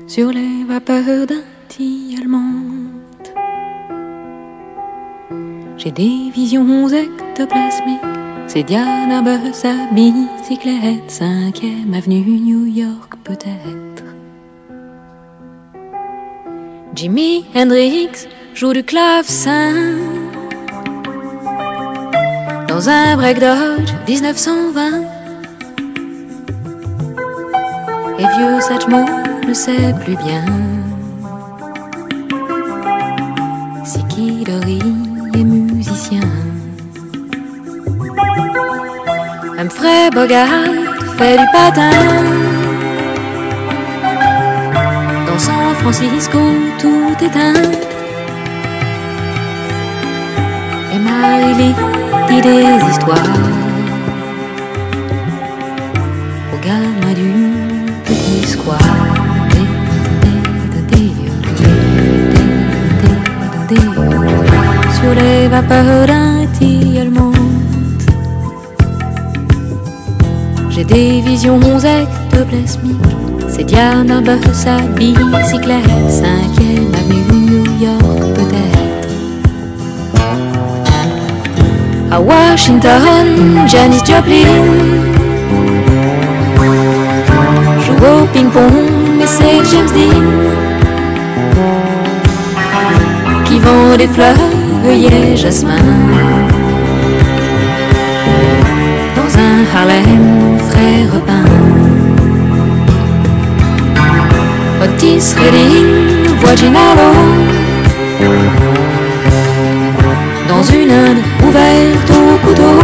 sur les vapeurs d'un tilleul. J'ai des visions ectoplasmiques, c'est Diana Bus à bicyclette, 5e avenue New York peut-être. Jimi Hendrix joue du clavecin dans un break Dodge 1920. Et vieux Satchmo ne sait plus bien si Kid Ory est musicien. Humphrey Bogart fait du patin dans San Francisco tout éteint. Et Marie-Lee dit des histoires au gamin du petit square. Sur les vapeurs d'un tilleul. J'ai des visions ectoplasmiques, c'est Diana Bus à bicyclette, 5e avenue New York peut-être. À Washington, Janis Joplin joue au ping-pong, mais c'est James Dean qui vend des fleurs, œillets, jasmin dans un Harlem frais repeint. Otis Redding voit Ginalo dans une Inde ouverte au couteau,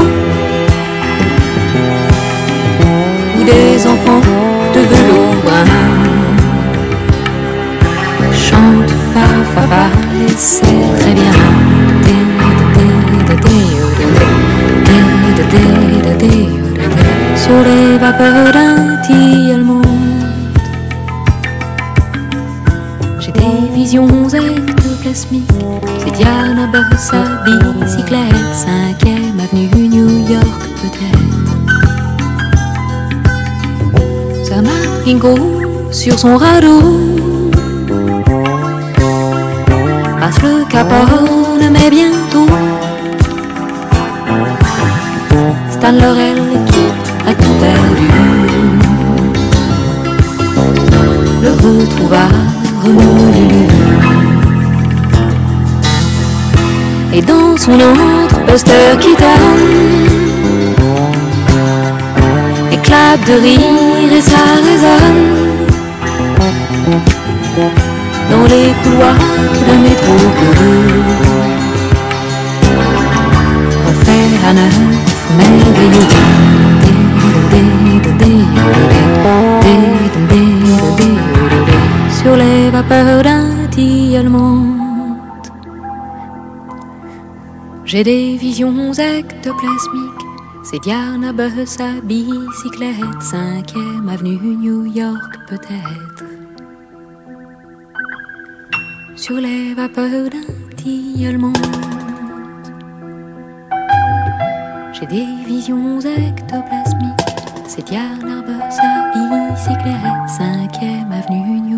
où des enfants de velours brun chantent fa et c'est très bien. Sur les vapeurs d'un tilleul. J'ai des visions ectoplasmiques, c'est Diana Bus à bicyclette, 5e avenue New York peut-être. Sir Martinko sur son radeau passe le Cap Horn, mais bientôt Stan Laurel qui a tout perdu le retrouva remelu. Et dans son antre, Buster Keaton éclate de rire et ça résonne dans les couloirs d'un métro bleu. Refait à neuf, merveilleux. Sur les vapeurs d'un tilleul. J'ai des visions ectoplasmiques, c'est Diana Bus à bicyclette, 5e avenue New York peut-être. Sur les vapeurs d'un tilleul. J'ai des visions ectoplasmiques, c'est Diana Bus à bicyclette, 5e avenue New York.